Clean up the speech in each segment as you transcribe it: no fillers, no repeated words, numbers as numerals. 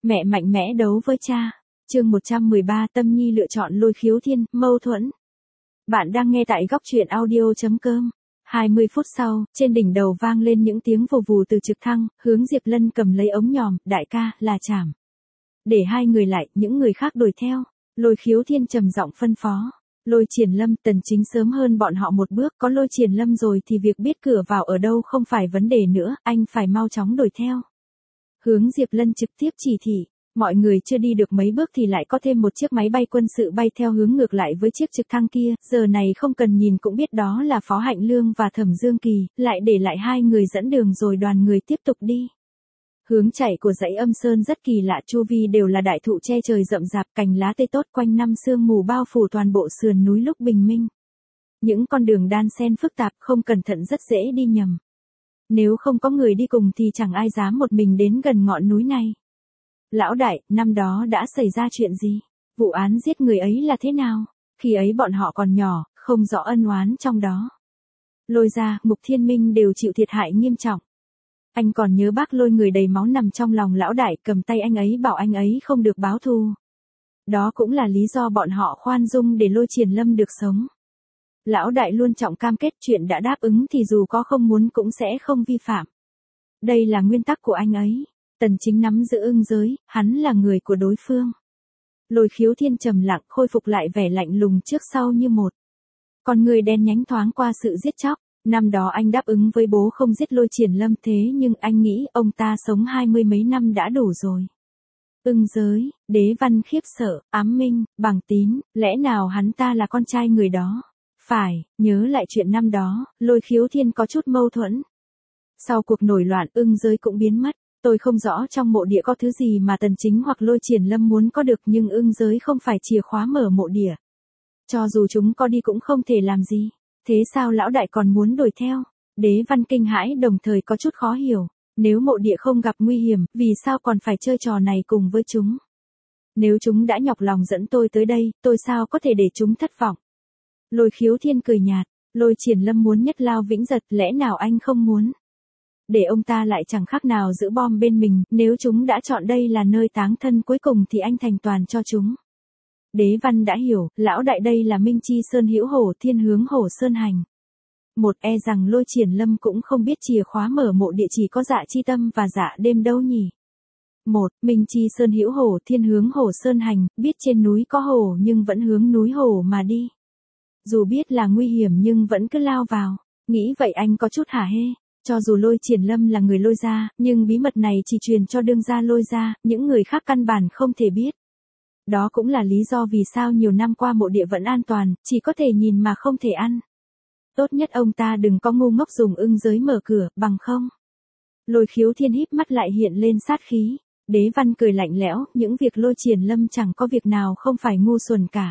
Mẹ mạnh mẽ đấu với cha. Chương 113 Tâm Nhi lựa chọn Lôi Khiếu Thiên, mâu thuẫn. Bạn đang nghe tại góc truyện audio.com. 20 phút sau, trên đỉnh đầu vang lên những tiếng vù vù từ trực thăng, Hướng Diệp Lân cầm lấy ống nhòm, đại ca, là chảm. Để hai người lại, những người khác đuổi theo. Lôi Khiếu Thiên trầm giọng phân phó. Lôi Triển Lâm, Tần Chính sớm hơn bọn họ một bước, có Lôi Triển Lâm rồi thì việc biết cửa vào ở đâu không phải vấn đề nữa, anh phải mau chóng đuổi theo. Hướng Diệp Lân trực tiếp chỉ thị. Mọi người chưa đi được mấy bước thì lại có thêm một chiếc máy bay quân sự bay theo hướng ngược lại với chiếc trực thăng kia, giờ này không cần nhìn cũng biết đó là Phó Hạnh Lương và Thẩm Dương Kỳ, lại để lại hai người dẫn đường rồi đoàn người tiếp tục đi. Hướng chạy của dãy Âm Sơn rất kỳ lạ, chu vi đều là đại thụ che trời rậm rạp, cành lá tươi tốt, quanh năm sương mù bao phủ toàn bộ sườn núi lúc bình minh. Những con đường đan xen phức tạp, không cẩn thận rất dễ đi nhầm. Nếu không có người đi cùng thì chẳng ai dám một mình đến gần ngọn núi này. Lão đại, năm đó đã xảy ra chuyện gì? Vụ án giết người ấy là thế nào? Khi ấy bọn họ còn nhỏ, không rõ ân oán trong đó. Lôi Gia, Mục Thiên Minh đều chịu thiệt hại nghiêm trọng. Anh còn nhớ bác Lôi người đầy máu nằm trong lòng lão đại, cầm tay anh ấy bảo anh ấy không được báo thù. Đó cũng là lý do bọn họ khoan dung để Lôi Triển Lâm được sống. Lão đại luôn trọng cam kết, chuyện đã đáp ứng thì dù có không muốn cũng sẽ không vi phạm. Đây là nguyên tắc của anh ấy. Tần Chính nắm giữ Ưng Giới, hắn là người của đối phương. Lôi Khiếu Thiên trầm lặng, khôi phục lại vẻ lạnh lùng trước sau như một. Con người đen nhánh thoáng qua sự giết chóc. Năm đó anh đáp ứng với bố không giết Lôi Triển Lâm, thế nhưng anh nghĩ ông ta sống 20 mấy năm đã đủ rồi. Ưng Giới, Đế Văn khiếp sợ, ám minh, Bằng Tín, lẽ nào hắn ta là con trai người đó? Phải, nhớ lại chuyện năm đó, Lôi Khiếu Thiên có chút mâu thuẫn. Sau cuộc nổi loạn, Ưng Giới cũng biến mất. Tôi không rõ trong mộ địa có thứ gì mà Tần Chính hoặc Lôi Triển Lâm muốn có được, nhưng Ưng Giới không phải chìa khóa mở mộ địa. Cho dù chúng có đi cũng không thể làm gì. Thế sao lão đại còn muốn đuổi theo? Đế Văn kinh hãi đồng thời có chút khó hiểu. Nếu mộ địa không gặp nguy hiểm, vì sao còn phải chơi trò này cùng với chúng? Nếu chúng đã nhọc lòng dẫn tôi tới đây, tôi sao có thể để chúng thất vọng? Lôi Khiếu Thiên cười nhạt. Lôi Triển Lâm muốn nhất lao vĩnh giật, lẽ nào anh không muốn? Để ông ta lại chẳng khác nào giữ bom bên mình, nếu chúng đã chọn đây là nơi táng thân cuối cùng thì anh thành toàn cho chúng. Đế Văn đã hiểu, lão đại đây là Minh Chi Sơn Hữu Hổ, Thiên Hướng Hổ Sơn Hành. Một e rằng Lôi Triển Lâm cũng không biết chìa khóa mở mộ địa chỉ có Dạ Chi Tâm và Dạ Đêm đâu nhỉ. Một, Minh Chi Sơn Hữu Hổ, Thiên Hướng Hổ Sơn Hành, biết trên núi có hổ nhưng vẫn hướng núi hổ mà đi. Dù biết là nguy hiểm nhưng vẫn cứ lao vào, nghĩ vậy anh có chút hả hê. Cho dù Lôi Triển Lâm là người Lôi gia, nhưng bí mật này chỉ truyền cho đương gia Lôi gia, những người khác căn bản không thể biết. Đó cũng là lý do vì sao nhiều năm qua mộ địa vẫn an toàn, chỉ có thể nhìn mà không thể ăn. Tốt nhất ông ta đừng có ngu ngốc dùng Ưng Giới mở cửa, bằng không. Lôi Khiếu Thiên híp mắt lại hiện lên sát khí. Đế Văn cười lạnh lẽo, những việc Lôi Triển Lâm chẳng có việc nào không phải ngu xuẩn cả.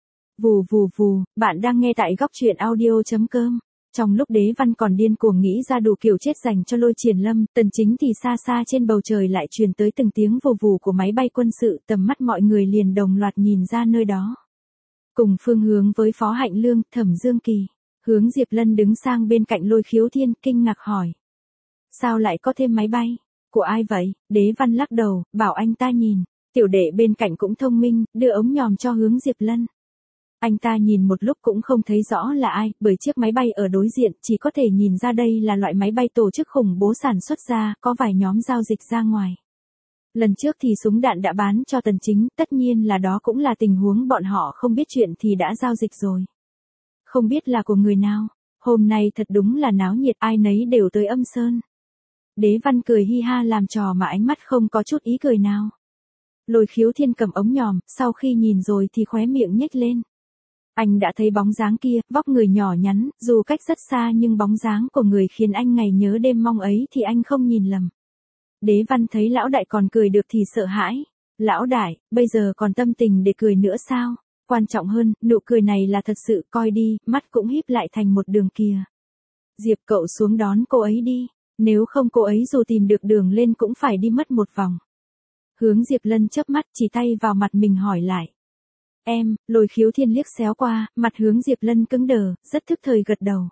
Vù vù vù, bạn đang nghe tại góc truyện audio.com. Trong lúc Đế Văn còn điên cuồng nghĩ ra đủ kiểu chết dành cho Lôi Triển Lâm, Tần Chính thì xa xa trên bầu trời lại truyền tới từng tiếng vù vù của máy bay quân sự, tầm mắt mọi người liền đồng loạt nhìn ra nơi đó. Cùng phương hướng với Phó Hạnh Lương, Thẩm Dương Kỳ, Hướng Diệp Lân đứng sang bên cạnh Lôi Khiếu Thiên, kinh ngạc hỏi. Sao lại có thêm máy bay? Của ai vậy? Đế Văn lắc đầu, bảo anh ta nhìn. Tiểu đệ bên cạnh cũng thông minh, đưa ống nhòm cho Hướng Diệp Lân. Anh ta nhìn một lúc cũng không thấy rõ là ai, bởi chiếc máy bay ở đối diện chỉ có thể nhìn ra đây là loại máy bay tổ chức khủng bố sản xuất ra, có vài nhóm giao dịch ra ngoài. Lần trước thì súng đạn đã bán cho Tần Chính, tất nhiên là đó cũng là tình huống bọn họ không biết chuyện thì đã giao dịch rồi. Không biết là của người nào, hôm nay thật đúng là náo nhiệt, ai nấy đều tới Âm Sơn. Đế Văn cười hi ha làm trò mà ánh mắt không có chút ý cười nào. Lôi Khiếu Thiên cầm ống nhòm, sau khi nhìn rồi thì khóe miệng nhếch lên. Anh đã thấy bóng dáng kia, vóc người nhỏ nhắn, dù cách rất xa nhưng bóng dáng của người khiến anh ngày nhớ đêm mong ấy thì anh không nhìn lầm. Đế Văn thấy lão đại còn cười được thì sợ hãi. Lão đại, bây giờ còn tâm tình để cười nữa sao? Quan trọng hơn, nụ cười này là thật sự, coi đi, mắt cũng híp lại thành một đường kìa. Diệp cậu xuống đón cô ấy đi, nếu không cô ấy dù tìm được đường lên cũng phải đi mất một vòng. Hướng Diệp Lân chớp mắt chỉ tay vào mặt mình hỏi lại. Em, Lôi Khiếu Thiên liếc xéo qua, mặt Hướng Diệp Lân cứng đờ, rất thức thời gật đầu.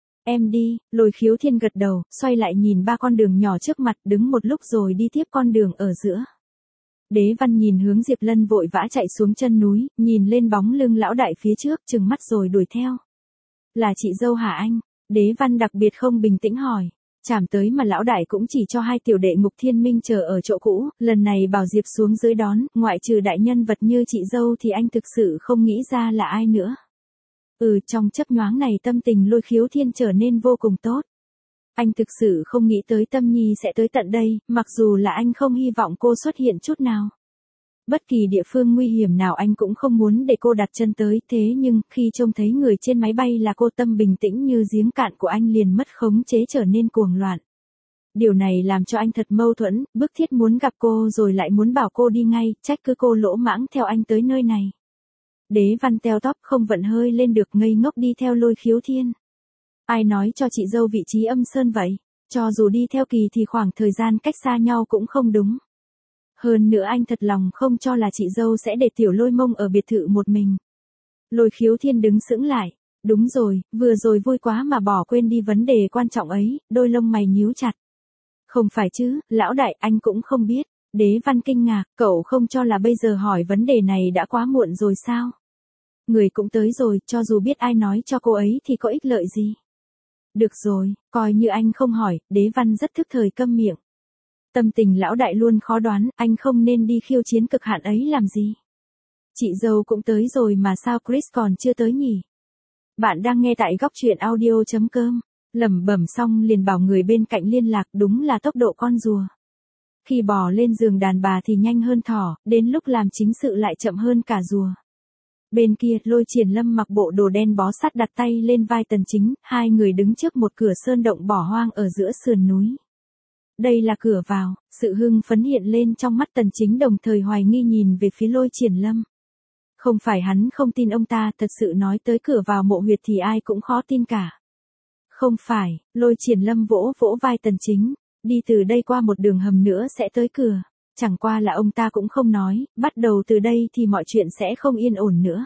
Em đi, Lôi Khiếu Thiên gật đầu, xoay lại nhìn ba con đường nhỏ trước mặt, đứng một lúc rồi đi tiếp con đường ở giữa. Đế Văn nhìn hướng Diệp Lân vội vã chạy xuống chân núi, nhìn lên bóng lưng lão đại phía trước, trừng mắt rồi đuổi theo. Là chị dâu hả anh? Đế Văn đặc biệt không bình tĩnh hỏi. Chảm tới mà lão đại cũng chỉ cho hai tiểu đệ Ngục Thiên Minh chờ ở chỗ cũ, lần này bảo Diệp xuống dưới đón, ngoại trừ đại nhân vật như chị dâu thì anh thực sự không nghĩ ra là ai nữa. Trong chớp nhoáng này tâm tình Lôi Khiếu Thiên trở nên vô cùng tốt. Anh thực sự không nghĩ tới Tâm Nhi sẽ tới tận đây, mặc dù là anh không hy vọng cô xuất hiện chút nào. Bất kỳ địa phương nguy hiểm nào anh cũng không muốn để cô đặt chân tới, thế nhưng khi trông thấy người trên máy bay là cô, tâm bình tĩnh như giếng cạn của anh liền mất khống chế trở nên cuồng loạn. Điều này làm cho anh thật mâu thuẫn, bức thiết muốn gặp cô rồi lại muốn bảo cô đi ngay, trách cứ cô lỗ mãng theo anh tới nơi này. Đế Văn teo tóp không vận hơi lên được, ngây ngốc đi theo Lôi Khiếu Thiên. Ai nói cho chị dâu vị trí Âm Sơn vậy? Cho dù đi theo kỳ thì khoảng thời gian cách xa nhau cũng không đúng. Hơn nữa anh thật lòng không cho là chị dâu sẽ để Tiểu Lôi Mông ở biệt thự một mình. Lôi Khiếu Thiên đứng sững lại. Đúng rồi, vừa rồi vui quá mà bỏ quên đi vấn đề quan trọng ấy, đôi lông mày nhíu chặt. Không phải chứ, lão đại, anh cũng không biết. Đế Văn kinh ngạc, cậu không cho là bây giờ hỏi vấn đề này đã quá muộn rồi sao? Người cũng tới rồi, cho dù biết ai nói cho cô ấy thì có ích lợi gì? Được rồi, coi như anh không hỏi, Đế Văn rất thức thời câm miệng. Tâm tình lão đại luôn khó đoán, anh không nên đi khiêu chiến cực hạn ấy làm gì. Chị dâu cũng tới rồi mà sao Chris còn chưa tới nhỉ? Bạn đang nghe tại góc truyện audio.com. Lẩm bẩm xong liền bảo người bên cạnh liên lạc, đúng là tốc độ con rùa. Khi bò lên giường đàn bà thì nhanh hơn thỏ, đến lúc làm chính sự lại chậm hơn cả rùa. Bên kia, Lôi Triển Lâm mặc bộ đồ đen bó sát đặt tay lên vai Tần Chính, hai người đứng trước một cửa sơn động bỏ hoang ở giữa sườn núi. Đây là cửa vào, sự hưng phấn hiện lên trong mắt Tần Chính đồng thời hoài nghi nhìn về phía Lôi Triển Lâm. Không phải hắn không tin ông ta, thật sự nói tới cửa vào mộ huyệt thì ai cũng khó tin cả. Không phải, Lôi Triển Lâm vỗ vỗ vai Tần Chính, đi từ đây qua một đường hầm nữa sẽ tới cửa. Chẳng qua là ông ta cũng không nói, bắt đầu từ đây thì mọi chuyện sẽ không yên ổn nữa.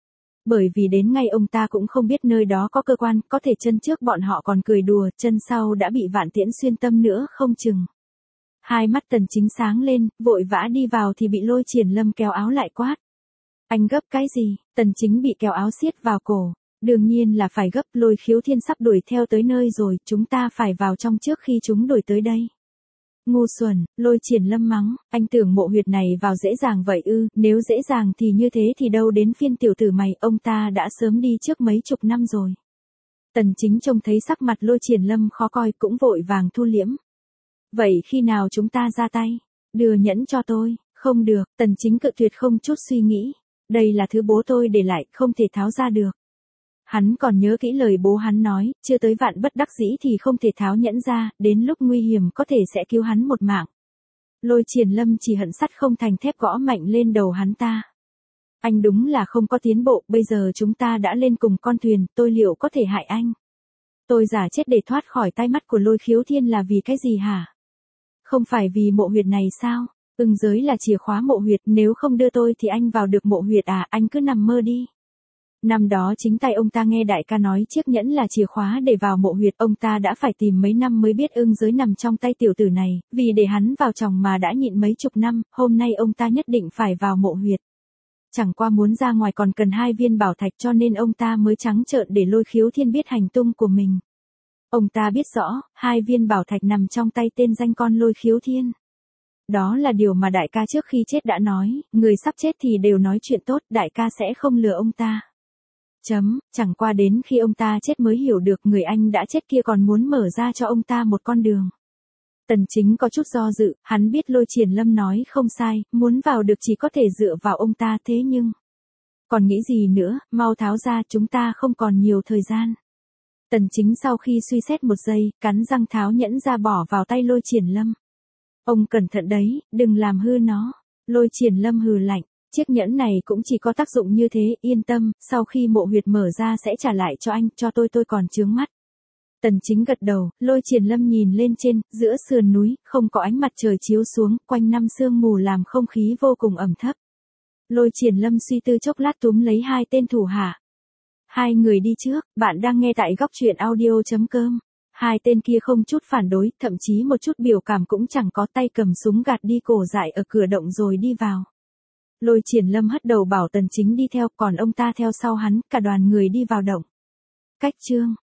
Bởi vì đến ngay ông ta cũng không biết nơi đó có cơ quan, có thể chân trước bọn họ còn cười đùa, chân sau đã bị vạn tiễn xuyên tâm nữa không chừng. Hai mắt Tần Chính sáng lên, vội vã đi vào thì bị Lôi Triển Lâm kéo áo lại quát. Anh gấp cái gì? Tần Chính bị kéo áo siết vào cổ. Đương nhiên là phải gấp, Lôi Khiếu Thiên sắp đuổi theo tới nơi rồi, chúng ta phải vào trong trước khi chúng đuổi tới đây. Ngu xuẩn, Lôi Triển Lâm mắng, anh tưởng mộ huyệt này vào dễ dàng vậy ư, nếu dễ dàng thì như thế thì đâu đến phiên tiểu tử mày, ông ta đã sớm đi trước mấy chục năm rồi. Tần Chính trông thấy sắc mặt Lôi Triển Lâm khó coi cũng vội vàng thu liễm. Vậy khi nào chúng ta ra tay? Đưa nhẫn cho tôi, không được, Tần Chính cự tuyệt không chút suy nghĩ. Đây là thứ bố tôi để lại, không thể tháo ra được. Hắn còn nhớ kỹ lời bố hắn nói, chưa tới vạn bất đắc dĩ thì không thể tháo nhẫn ra, đến lúc nguy hiểm có thể sẽ cứu hắn một mạng. Lôi Triển Lâm chỉ hận sắt không thành thép gõ mạnh lên đầu hắn ta. Anh đúng là không có tiến bộ, bây giờ chúng ta đã lên cùng con thuyền, tôi liệu có thể hại anh? Tôi giả chết để thoát khỏi tai mắt của Lôi Khiếu Thiên là vì cái gì hả? Không phải vì mộ huyệt này sao? Ưng giới là chìa khóa mộ huyệt, nếu không đưa tôi thì anh vào được mộ huyệt à, anh cứ nằm mơ đi. Năm đó chính tay ông ta nghe đại ca nói chiếc nhẫn là chìa khóa để vào mộ huyệt, ông ta đã phải tìm mấy năm mới biết ưng giới nằm trong tay tiểu tử này, vì để hắn vào chồng mà đã nhịn mấy chục năm, hôm nay ông ta nhất định phải vào mộ huyệt. Chẳng qua muốn ra ngoài còn cần 2 viên bảo thạch cho nên ông ta mới trắng trợn để Lôi Khiếu Thiên biết hành tung của mình. Ông ta biết rõ, 2 viên bảo thạch nằm trong tay tên danh con Lôi Khiếu Thiên. Đó là điều mà đại ca trước khi chết đã nói, người sắp chết thì đều nói chuyện tốt, đại ca sẽ không lừa ông ta. Chẳng qua đến khi ông ta chết mới hiểu được người anh đã chết kia còn muốn mở ra cho ông ta một con đường. Tần Chính có chút do dự, hắn biết Lôi Triển Lâm nói không sai, muốn vào được chỉ có thể dựa vào ông ta thế nhưng. Còn nghĩ gì nữa, mau tháo ra, chúng ta không còn nhiều thời gian. Tần Chính sau khi suy xét một giây, cắn răng tháo nhẫn ra bỏ vào tay Lôi Triển Lâm. Ông cẩn thận đấy, đừng làm hư nó. Lôi Triển Lâm hừ lạnh. Chiếc nhẫn này cũng chỉ có tác dụng như thế, yên tâm, sau khi mộ huyệt mở ra sẽ trả lại cho anh, cho tôi còn chướng mắt. Tần Chính gật đầu, Lôi Triển Lâm nhìn lên trên, giữa sườn núi, không có ánh mặt trời chiếu xuống, quanh năm sương mù làm không khí vô cùng ẩm thấp. Lôi Triển Lâm suy tư chốc lát túm lấy 2 tên thủ hạ. 2 người đi trước, bạn đang nghe tại góc truyện audio.com. Hai tên kia không chút phản đối, thậm chí một chút biểu cảm cũng chẳng có, tay cầm súng gạt đi cổ dại ở cửa động rồi đi vào. Lôi Triển Lâm hất đầu bảo Tần Chính đi theo, còn ông ta theo sau hắn, cả đoàn người đi vào động. Cách chương